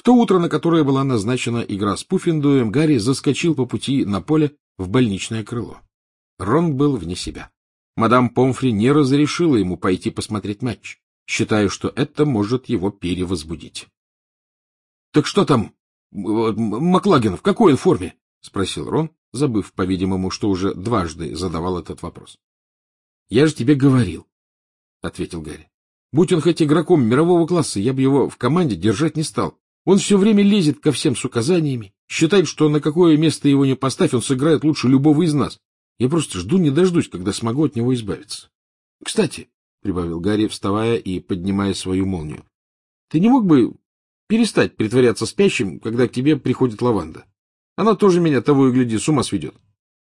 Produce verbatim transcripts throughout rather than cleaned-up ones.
то утро, на которое была назначена игра с Пуффендуем, Гарри заскочил по пути на поле в больничное крыло. Рон был вне себя. Мадам Помфри не разрешила ему пойти посмотреть матч, считая, что это может его перевозбудить. — Так что там, Маклаген, в какой он форме? — спросил Рон, забыв, по-видимому, что уже дважды задавал этот вопрос. — Я же тебе говорил, — ответил Гарри. — Будь он хоть игроком мирового класса, я бы его в команде держать не стал. Он все время лезет ко всем с указаниями, считает, что на какое место его не поставь, он сыграет лучше любого из нас. Я просто жду не дождусь, когда смогу от него избавиться. — Кстати, — прибавил Гарри, вставая и поднимая свою молнию, — ты не мог бы перестать притворяться спящим, когда к тебе приходит Лаванда? Она тоже меня, того и гляди, с ума сведет.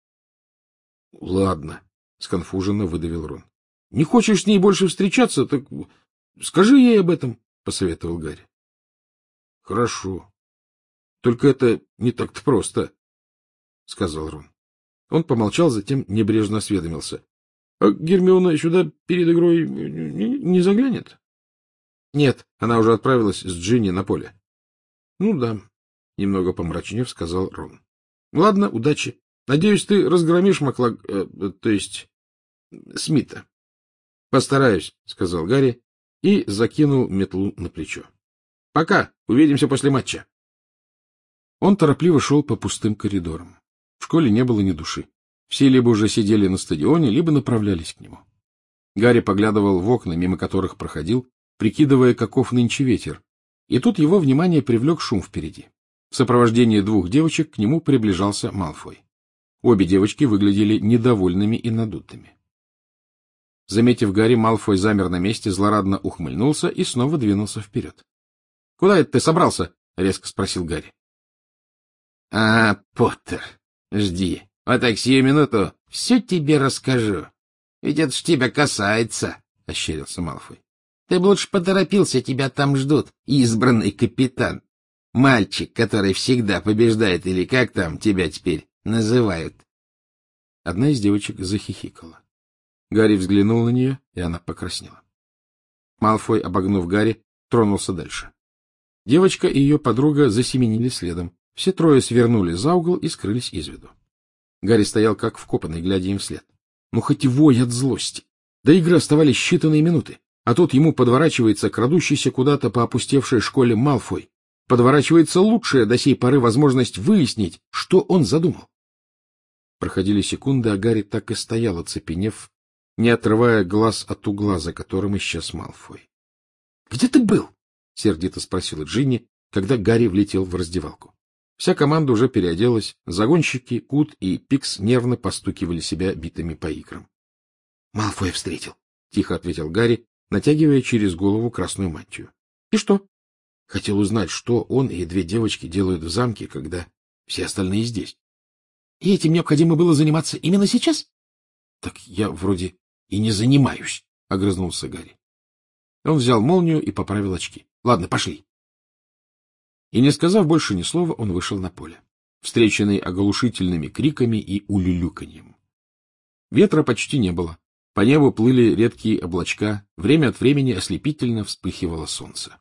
— Ладно, — сконфуженно выдавил Рон. — Не хочешь с ней больше встречаться, так скажи ей об этом, — посоветовал Гарри. — Хорошо. Только это не так-то просто, — сказал Рон. Он помолчал, затем небрежно осведомился. — А Гермиона сюда перед игрой не, не заглянет? — Нет, она уже отправилась с Джинни на поле. — Ну да, — немного помрачнев сказал Рон. — Ладно, удачи. Надеюсь, ты разгромишь Маклаг... Э, то есть... Смита. — Постараюсь, — сказал Гарри и закинул метлу на плечо. — Пока, увидимся после матча. Он торопливо шел по пустым коридорам. В школе не было ни души. Все либо уже сидели на стадионе, либо направлялись к нему. Гарри поглядывал в окна, мимо которых проходил, прикидывая, каков нынче ветер, и тут его внимание привлек шум впереди. В сопровождении двух девочек к нему приближался Малфой. Обе девочки выглядели недовольными и надутыми. Заметив Гарри, Малфой замер на месте, злорадно ухмыльнулся и снова двинулся вперед. — Куда это ты собрался? — резко спросил Гарри. — А, Поттер, жди. Вот так сию минуту все тебе расскажу. Ведь это ж тебя касается, — ощерился Малфой. — Ты бы лучше поторопился, тебя там ждут, избранный капитан. Мальчик, который всегда побеждает, или как там тебя теперь называют. Одна из девочек захихикала. Гарри взглянул на нее, и она покраснела. Малфой, обогнув Гарри, тронулся дальше. Девочка и ее подруга засеменили следом. Все трое свернули за угол и скрылись из виду. Гарри стоял как вкопанный, глядя им вслед. Ну, хоть и вой от злости. До игры оставались считанные минуты, а тут ему подворачивается крадущийся куда-то по опустевшей школе Малфой. Подворачивается лучшая до сей поры возможность выяснить, что он задумал. Проходили секунды, а Гарри так и стоял, оцепенев, не отрывая глаз от угла, за которым исчез Малфой. — Где ты был? — сердито спросила Джинни, когда Гарри влетел в раздевалку. Вся команда уже переоделась, загонщики, Кут и Пикс нервно постукивали себя битами по икрам. — Малфоя встретил, — тихо ответил Гарри, натягивая через голову красную мантию. — И что? — Хотел узнать, что он и две девочки делают в замке, когда все остальные здесь. — И этим необходимо было заниматься именно сейчас? — Так я вроде и не занимаюсь, — огрызнулся Гарри. Он взял молнию и поправил очки. — Ладно, пошли. И, не сказав больше ни слова, он вышел на поле, встреченный оглушительными криками и улюлюканьем. Ветра почти не было. По небу плыли редкие облачка, время от времени ослепительно вспыхивало солнце.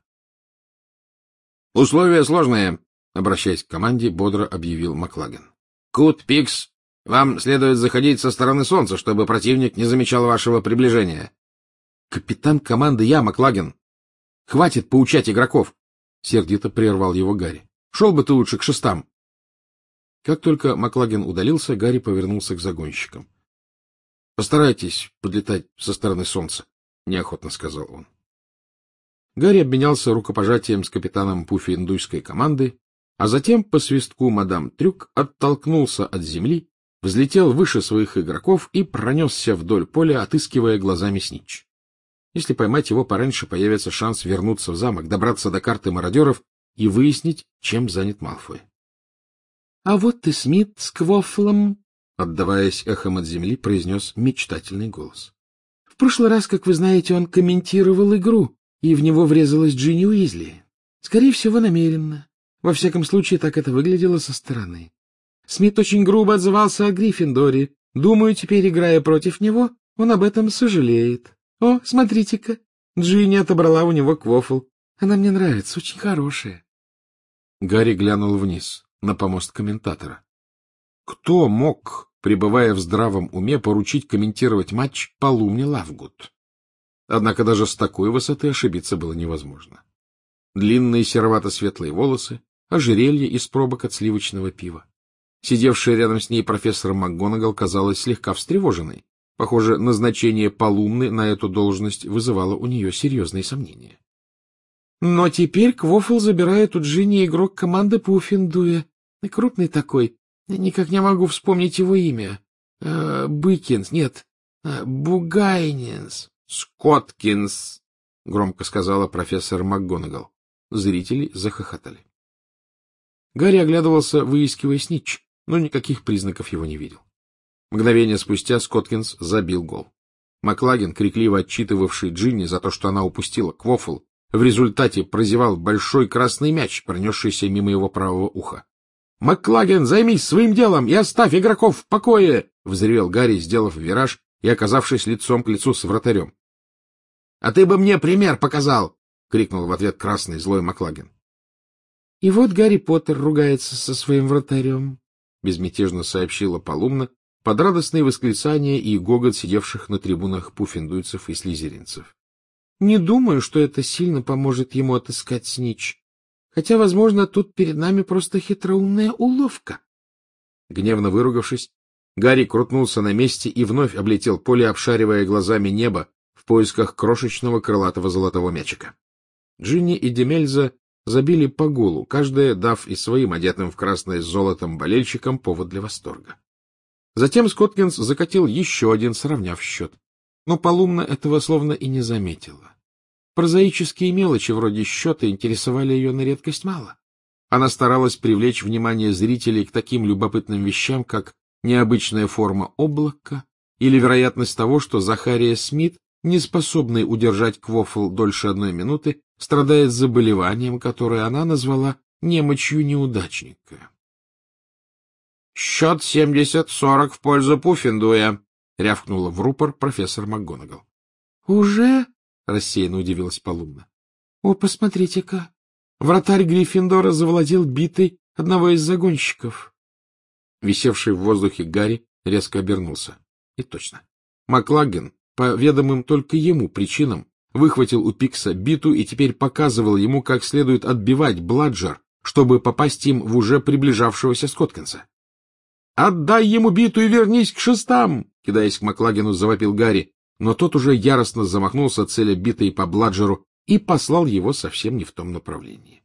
— Условия сложные, — обращаясь к команде, бодро объявил Маклаген. — Кут, Пикс, вам следует заходить со стороны солнца, чтобы противник не замечал вашего приближения. — Капитан команды я, Маклаген. Хватит поучать игроков. — сердито прервал его Гарри. — Шел бы ты лучше к шестам. Как только Маклаген удалился, Гарри повернулся к загонщикам. — Постарайтесь подлетать со стороны солнца, — неохотно сказал он. Гарри обменялся рукопожатием с капитаном пуффендуйской команды, а затем по свистку мадам Трюк оттолкнулся от земли, взлетел выше своих игроков и пронесся вдоль поля, отыскивая глазами Снитч. Если поймать его пораньше, появится шанс вернуться в замок, добраться до карты мародеров и выяснить, чем занят Малфой. — А вот и Смит с Квоффлом, — отдаваясь эхом от земли, произнес мечтательный голос. — В прошлый раз, как вы знаете, он комментировал игру, и в него врезалась Джинни Уизли. Скорее всего, намеренно. Во всяком случае, так это выглядело со стороны. Смит очень грубо отзывался о Гриффиндоре. Думаю, теперь, играя против него, он об этом сожалеет. О, смотрите-ка, Джинни отобрала у него Квоффл. Она мне нравится, очень хорошая. Гарри глянул вниз, на помост комментатора. Кто мог, пребывая в здравом уме, поручить комментировать матч Полумне Лавгуд? Однако даже с такой высоты ошибиться было невозможно. Длинные серовато-светлые волосы, ожерелье из пробок от сливочного пива. Сидевшая рядом с ней профессор МакГонагал казалась слегка встревоженной. Похоже, назначение Полумны на эту должность вызывало у нее серьезные сомнения. Но теперь Квофл забирает у Джинни игрок команды Пуффендуя. Крупный такой. Никак не могу вспомнить его имя. Э, Быкинс, нет, э, Бугайнинс. Скоткинс, — громко сказала профессор МакГонагал. Зрители захохотали. Гарри оглядывался, выискивая снитч, но никаких признаков его не видел. Мгновение спустя Скоткинс забил гол. Маклаген, крикливо отчитывавший Джинни за то, что она упустила Квофл, в результате прозевал большой красный мяч, пронесшийся мимо его правого уха. — Маклаген, займись своим делом и оставь игроков в покое! — взревел Гарри, сделав вираж и оказавшись лицом к лицу с вратарем. — А ты бы мне пример показал! — крикнул в ответ красный злой Маклаген. — И вот Гарри Поттер ругается со своим вратарем, — безмятежно сообщила Полумна под радостные восклицания и гогот сидевших на трибунах пуффендуйцев и слизеринцев. Не думаю, что это сильно поможет ему отыскать снитч. Хотя, возможно, тут перед нами просто хитроумная уловка. Гневно выругавшись, Гарри крутнулся на месте и вновь облетел поле, обшаривая глазами небо в поисках крошечного крылатого золотого мячика. Джинни и Демельза забили по голу, каждая дав и своим одетым в красное с золотом болельщикам повод для восторга. Затем Скоткинс закатил еще один, сравняв счет. Но Полумна этого словно и не заметила. Прозаические мелочи вроде счета интересовали ее на редкость мало. Она старалась привлечь внимание зрителей к таким любопытным вещам, как необычная форма облака или вероятность того, что Захария Смит, не способный удержать Квофл дольше одной минуты, страдает заболеванием, которое она назвала немочью неудачника. — Счет семьдесят сорок в пользу Пуффендуя, — рявкнула в рупор профессор МакГонагал. — Уже? — рассеянно удивилась Полумна. — О, посмотрите-ка! Вратарь Гриффиндора завладел битой одного из загонщиков. Висевший в воздухе Гарри резко обернулся. И точно. Маклаген, по ведомым только ему причинам, выхватил у Пикса биту и теперь показывал ему, как следует отбивать Бладжер, чтобы попасть им в уже приближавшегося Скоткинса. — Отдай ему биту и вернись к шестам! — кидаясь к Маклагену, завопил Гарри, но тот уже яростно замахнулся, целя битой по Бладжеру, и послал его совсем не в том направлении.